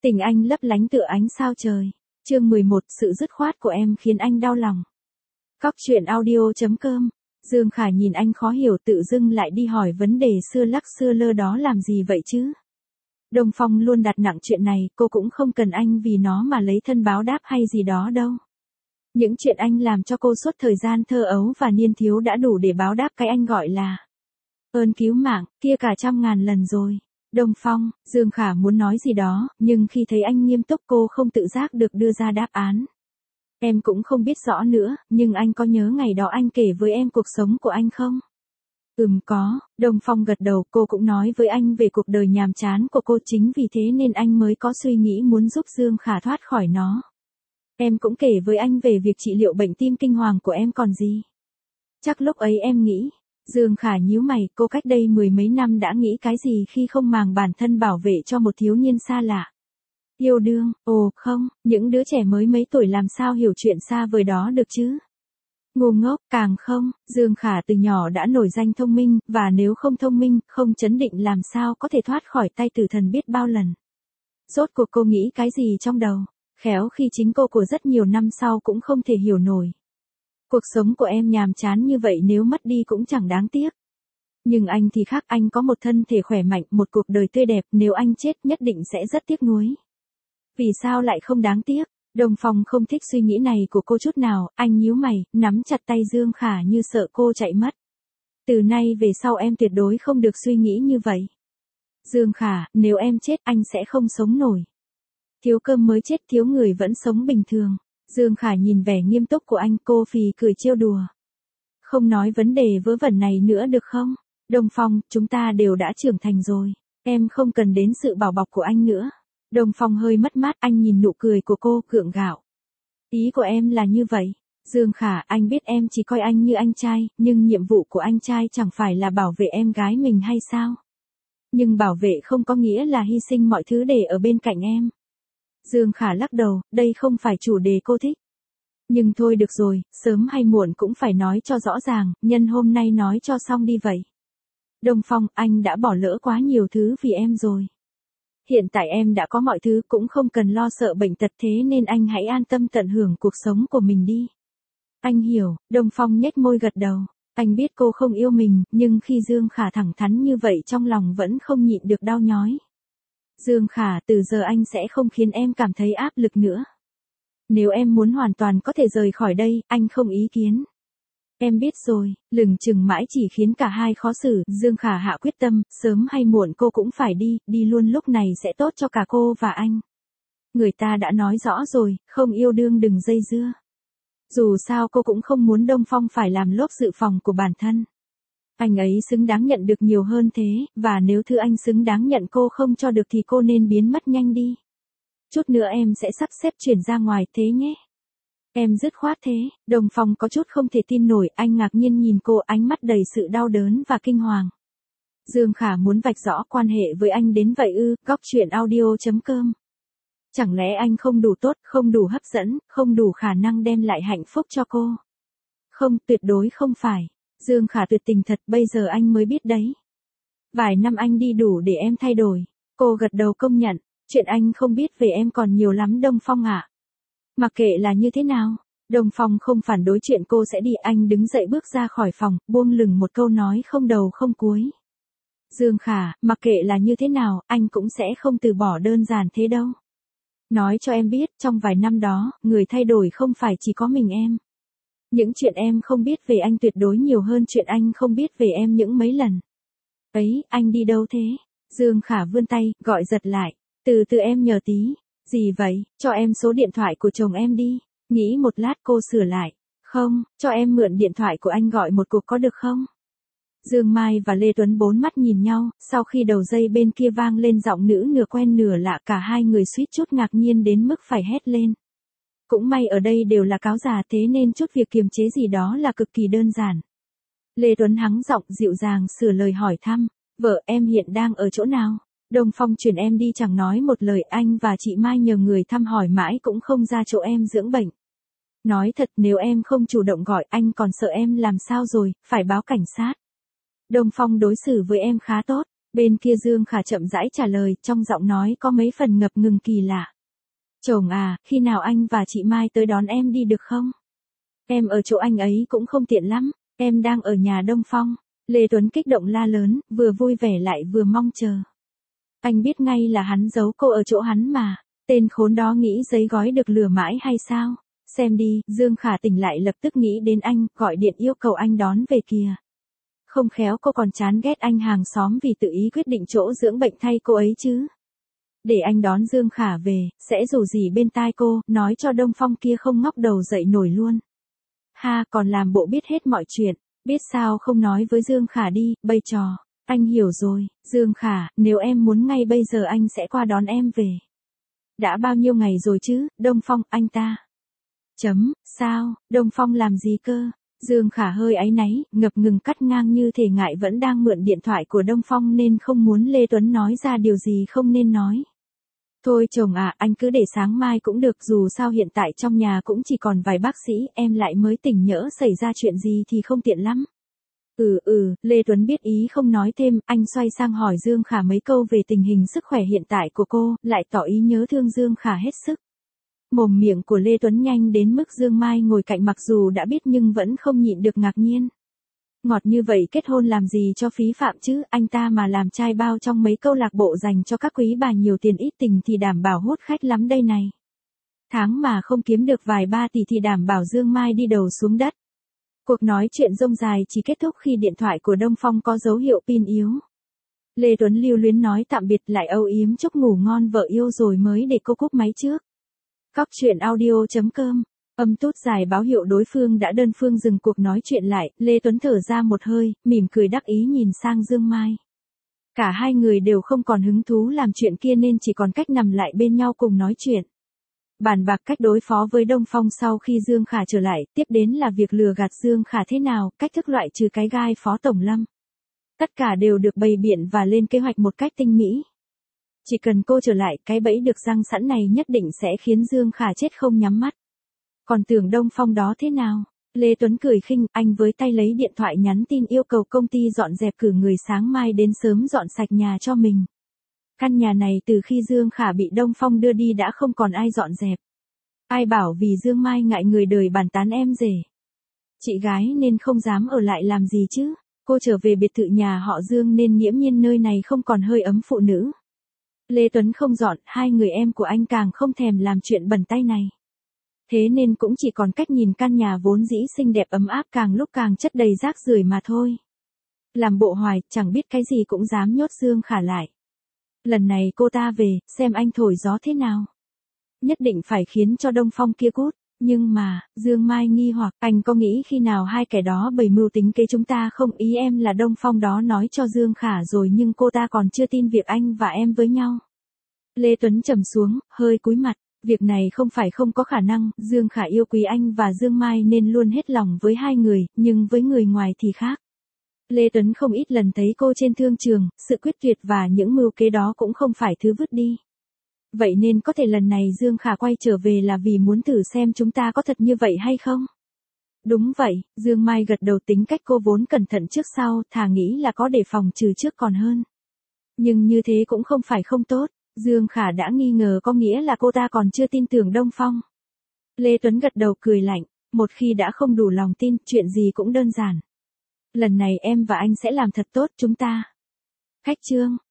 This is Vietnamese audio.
Tình anh lấp lánh tựa ánh sao trời. Chương 11, sự dứt khoát của em khiến anh đau lòng. Cóc truyện audio.com. Dương Khả nhìn anh khó hiểu, tự dưng lại đi hỏi vấn đề xưa lắc xưa lơ đó làm gì vậy chứ? Đông Phong luôn đặt nặng chuyện này, cô cũng không cần anh vì nó mà lấy thân báo đáp hay gì đó đâu. Những chuyện anh làm cho cô suốt thời gian thơ ấu và niên thiếu đã đủ để báo đáp cái anh gọi là ơn cứu mạng, kia cả trăm ngàn lần rồi. Đông Phong, Dương Khả muốn nói gì đó, nhưng khi thấy anh nghiêm túc cô không tự giác được đưa ra đáp án. Em cũng không biết rõ nữa, nhưng anh có nhớ ngày đó anh kể với em cuộc sống của anh không? Có, Đông Phong gật đầu, cô cũng nói với anh về cuộc đời nhàm chán của cô, chính vì thế nên anh mới có suy nghĩ muốn giúp Dương Khả thoát khỏi nó. Em cũng kể với anh về việc trị liệu bệnh tim kinh hoàng của em còn gì. Chắc lúc ấy em nghĩ. Dương Khả nhíu mày, cô cách đây mười mấy năm đã nghĩ cái gì khi không màng bản thân bảo vệ cho một thiếu niên xa lạ. Yêu đương, ồ không, những đứa trẻ mới mấy tuổi làm sao hiểu chuyện xa vời đó được chứ. Ngu ngốc, càng không, Dương Khả từ nhỏ đã nổi danh thông minh, và nếu không thông minh, không chấn định làm sao có thể thoát khỏi tay tử thần biết bao lần. Rốt cuộc cô nghĩ cái gì trong đầu, khéo khi chính cô của rất nhiều năm sau cũng không thể hiểu nổi. Cuộc sống của em nhàm chán như vậy, nếu mất đi cũng chẳng đáng tiếc. Nhưng anh thì khác, anh có một thân thể khỏe mạnh, một cuộc đời tươi đẹp, nếu anh chết nhất định sẽ rất tiếc nuối. Vì sao lại không đáng tiếc? Đông Phong không thích suy nghĩ này của cô chút nào, anh nhíu mày, nắm chặt tay Dương Khả như sợ cô chạy mất. Từ nay về sau em tuyệt đối không được suy nghĩ như vậy. Dương Khả, nếu em chết anh sẽ không sống nổi. Thiếu cơm mới chết, thiếu người vẫn sống bình thường. Dương Khả nhìn vẻ nghiêm túc của anh, cô phì cười trêu đùa. Không nói vấn đề vớ vẩn này nữa được không? Đông Phong, chúng ta đều đã trưởng thành rồi. Em không cần đến sự bảo bọc của anh nữa. Đông Phong hơi mất mát, anh nhìn nụ cười của cô, gượng gạo. Ý của em là như vậy. Dương Khả, anh biết em chỉ coi anh như anh trai, nhưng nhiệm vụ của anh trai chẳng phải là bảo vệ em gái mình hay sao? Nhưng bảo vệ không có nghĩa là hy sinh mọi thứ để ở bên cạnh em. Dương Khả lắc đầu, đây không phải chủ đề cô thích. Nhưng thôi được rồi, sớm hay muộn cũng phải nói cho rõ ràng, nhân hôm nay nói cho xong đi vậy. Đông Phong, anh đã bỏ lỡ quá nhiều thứ vì em rồi. Hiện tại em đã có mọi thứ, cũng không cần lo sợ bệnh tật, thế nên anh hãy an tâm tận hưởng cuộc sống của mình đi. Anh hiểu, Đông Phong nhếch môi gật đầu. Anh biết cô không yêu mình, nhưng khi Dương Khả thẳng thắn như vậy trong lòng vẫn không nhịn được đau nhói. Dương Khả, từ giờ anh sẽ không khiến em cảm thấy áp lực nữa. Nếu em muốn hoàn toàn có thể rời khỏi đây, anh không ý kiến. Em biết rồi, lừng chừng mãi chỉ khiến cả hai khó xử. Dương Khả hạ quyết tâm, sớm hay muộn cô cũng phải đi, đi luôn lúc này sẽ tốt cho cả cô và anh. Người ta đã nói rõ rồi, không yêu đương đừng dây dưa. Dù sao cô cũng không muốn Đông Phong phải làm lốp dự phòng của bản thân. Anh ấy xứng đáng nhận được nhiều hơn thế, và nếu thứ anh xứng đáng nhận cô không cho được thì cô nên biến mất nhanh đi. Chút nữa em sẽ sắp xếp chuyển ra ngoài thế nhé. Em dứt khoát thế. Đông Phong có chút không thể tin nổi, anh ngạc nhiên nhìn cô, ánh mắt đầy sự đau đớn và kinh hoàng. Dương Khả muốn vạch rõ quan hệ với anh đến vậy ư? Cóc truyện audio.com. Chẳng lẽ anh không đủ tốt, không đủ hấp dẫn, không đủ khả năng đem lại hạnh phúc cho cô? Không, tuyệt đối không phải. Dương Khả tuyệt tình thật, bây giờ anh mới biết đấy. Vài năm anh đi đủ để em thay đổi. Cô gật đầu công nhận, chuyện anh không biết về em còn nhiều lắm Đông Phong ạ. Mặc kệ là như thế nào, Đông Phong không phản đối chuyện cô sẽ đi, anh đứng dậy bước ra khỏi phòng, buông lửng một câu nói không đầu không cuối. Dương Khả, mặc kệ là như thế nào, anh cũng sẽ không từ bỏ đơn giản thế đâu. Nói cho em biết, trong vài năm đó, người thay đổi không phải chỉ có mình em. Những chuyện em không biết về anh tuyệt đối nhiều hơn chuyện anh không biết về em những mấy lần. Ấy, anh đi đâu thế? Dương Khả vươn tay, gọi giật lại. Từ từ em nhờ tí. Gì vậy, cho em số điện thoại của chồng em đi. Nghĩ một lát cô sửa lại. Không, cho em mượn điện thoại của anh gọi một cuộc có được không? Dương Mai và Lê Tuấn bốn mắt nhìn nhau, sau khi đầu dây bên kia vang lên giọng nữ nửa quen nửa lạ, cả hai người suýt chút ngạc nhiên đến mức phải hét lên. Cũng may ở đây đều là cáo già, thế nên chút việc kiềm chế gì đó là cực kỳ đơn giản. Lê Tuấn hắng giọng dịu dàng sửa lời hỏi thăm, vợ em hiện đang ở chỗ nào? Đông Phong chuyển em đi chẳng nói một lời, anh và chị Mai nhờ người thăm hỏi mãi cũng không ra chỗ em dưỡng bệnh. Nói thật, nếu em không chủ động gọi anh còn sợ em làm sao rồi, phải báo cảnh sát. Đông Phong đối xử với em khá tốt, Bên kia Dương Khả chậm rãi trả lời, trong giọng nói có mấy phần ngập ngừng kỳ lạ. Chồng à, khi nào anh và chị Mai tới đón em đi được không? Em ở chỗ anh ấy cũng không tiện lắm, em đang ở nhà Đông Phong. Lê Tuấn kích động la lớn, vừa vui vẻ lại vừa mong chờ. Anh biết ngay là hắn giấu cô ở chỗ hắn mà. Tên khốn đó nghĩ giấy gói được lừa mãi hay sao? Xem đi, Dương Khả tỉnh lại lập tức nghĩ đến anh, gọi điện yêu cầu anh đón về kìa. Không khéo cô còn chán ghét anh hàng xóm vì tự ý quyết định chỗ dưỡng bệnh thay cô ấy chứ. Để anh đón Dương Khả về, sẽ rủ rỉ bên tai cô, nói cho Đông Phong kia không ngóc đầu dậy nổi luôn. Ha, còn làm bộ biết hết mọi chuyện, biết sao không nói với Dương Khả đi, bày trò. Anh hiểu rồi, Dương Khả, nếu em muốn ngay bây giờ anh sẽ qua đón em về. Đã bao nhiêu ngày rồi chứ, Đông Phong, anh ta. Sao, Đông Phong làm gì cơ? Dương Khả hơi áy náy, ngập ngừng cắt ngang như thể ngại vẫn đang mượn điện thoại của Đông Phong nên không muốn Lê Tuấn nói ra điều gì không nên nói. Thôi chồng à, anh cứ để sáng mai cũng được, dù sao hiện tại trong nhà cũng chỉ còn vài bác sĩ, em lại mới tỉnh nhỡ xảy ra chuyện gì thì không tiện lắm. Lê Tuấn biết ý không nói thêm, anh xoay sang hỏi Dương Khả mấy câu về tình hình sức khỏe hiện tại của cô, lại tỏ ý nhớ thương Dương Khả hết sức. Mồm miệng của Lê Tuấn nhanh đến mức Dương Mai ngồi cạnh mặc dù đã biết nhưng vẫn không nhịn được ngạc nhiên. Ngọt như vậy kết hôn làm gì cho phí phạm chứ, anh ta mà làm trai bao trong mấy câu lạc bộ dành cho các quý bà nhiều tiền ít tình thì đảm bảo hút khách lắm đây này. Tháng mà không kiếm được vài ba tỷ thì đảm bảo Dương Mai đi đầu xuống đất. Cuộc nói chuyện rông dài chỉ kết thúc khi điện thoại của Đông Phong có dấu hiệu pin yếu. Lê Tuấn lưu luyến nói tạm biệt lại âu yếm chúc ngủ ngon vợ yêu rồi mới để cô cúp máy trước. Cóc truyện audio.com. Âm tút dài báo hiệu đối phương đã đơn phương dừng cuộc nói chuyện lại, Lê Tuấn thở ra một hơi, mỉm cười đắc ý nhìn sang Dương Mai. Cả hai người đều không còn hứng thú làm chuyện kia nên chỉ còn cách nằm lại bên nhau cùng nói chuyện. Bàn bạc cách đối phó với Đông Phong sau khi Dương Khả trở lại, tiếp đến là việc lừa gạt Dương Khả thế nào, cách thức loại trừ cái gai Phó Tổng Lâm. Tất cả đều được bày biện và lên kế hoạch một cách tinh mỹ. Chỉ cần cô trở lại, cái bẫy được răng sẵn này nhất định sẽ khiến Dương Khả chết không nhắm mắt. Còn tưởng Đông Phong đó thế nào? Lê Tuấn cười khinh, anh với tay lấy điện thoại nhắn tin yêu cầu công ty dọn dẹp cử người sáng mai đến sớm dọn sạch nhà cho mình. Căn nhà này từ khi Dương Khả bị Đông Phong đưa đi đã không còn ai dọn dẹp. Ai bảo vì Dương Mai ngại người đời bàn tán em rể. Chị gái nên không dám ở lại làm gì chứ. Cô trở về biệt thự nhà họ Dương nên nghiễm nhiên nơi này không còn hơi ấm phụ nữ. Lê Tuấn không dọn, hai người em của anh càng không thèm làm chuyện bẩn tay này. Thế nên cũng chỉ còn cách nhìn căn nhà vốn dĩ xinh đẹp ấm áp càng lúc càng chất đầy rác rưởi mà thôi. Làm bộ hoài, chẳng biết cái gì cũng dám nhốt Dương Khả lại. Lần này cô ta về, xem anh thổi gió thế nào. Nhất định phải khiến cho Đông Phong kia cút. Nhưng mà, Dương Mai nghi hoặc, anh có nghĩ khi nào hai kẻ đó bày mưu tính kế chúng ta không? Ý em là Đông Phong đó nói cho Dương Khả rồi nhưng cô ta còn chưa tin việc anh và em với nhau. Lê Tuấn trầm xuống, hơi cúi mặt. Việc này không phải không có khả năng, Dương Khả yêu quý anh và Dương Mai nên luôn hết lòng với hai người, nhưng với người ngoài thì khác. Lê Tuấn không ít lần thấy cô trên thương trường, sự quyết tuyệt và những mưu kế đó cũng không phải thứ vứt đi. Vậy nên có thể lần này Dương Khả quay trở về là vì muốn thử xem chúng ta có thật như vậy hay không? Đúng vậy, Dương Mai gật đầu, tính cách cô vốn cẩn thận trước sau, thà nghĩ là có đề phòng trừ trước còn hơn. Nhưng như thế cũng không phải không tốt, Dương Khả đã nghi ngờ có nghĩa là cô ta còn chưa tin tưởng Đông Phong. Lê Tuấn gật đầu cười lạnh, một khi đã không đủ lòng tin, chuyện gì cũng đơn giản. Lần này em và anh sẽ làm thật tốt chúng ta. Khách trương.